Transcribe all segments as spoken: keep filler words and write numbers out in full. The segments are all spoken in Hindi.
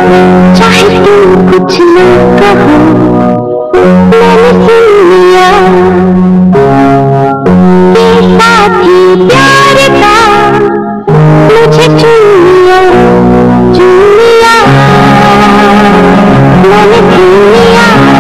चाहे तुम कुछ न कहो, मैंने सुन लिया कि साथी प्यार का मुझे चुन लिया, चुन लिया, मैंने चुन लिया।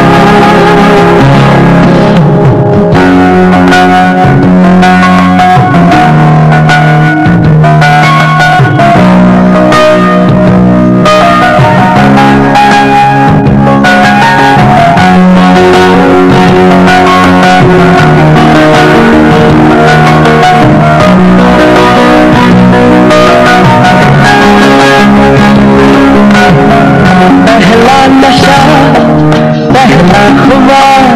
पहला नशा, पहला खुमार,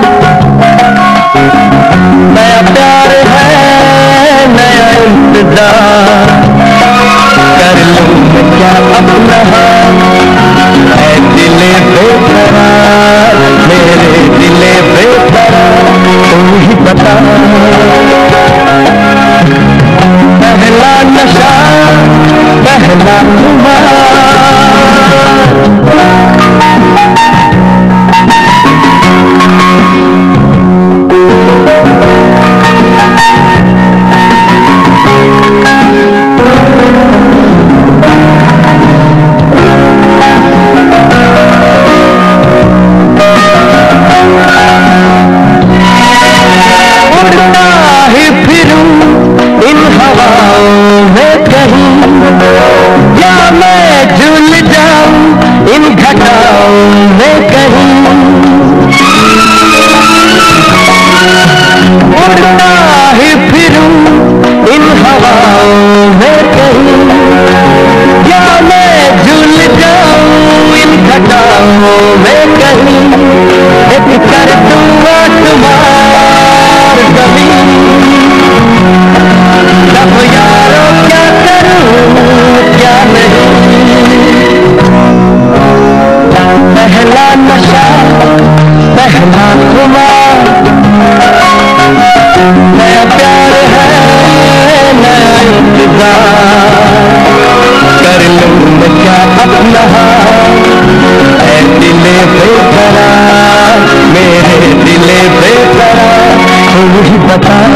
नया प्यार है, नया इंतजार, कर लूं मैं क्या अपना हाल, ऐ दिले बेकरार, मेरे दिले बेकरार, तू ही बता। पहला नशा, पहला खुमार, नया प्यार है, नया इंतजार, कर लूं मैं क्या अपना हाल, ऐ दिले बेकरार, मेरे दिले बेकरार, तू ही बता।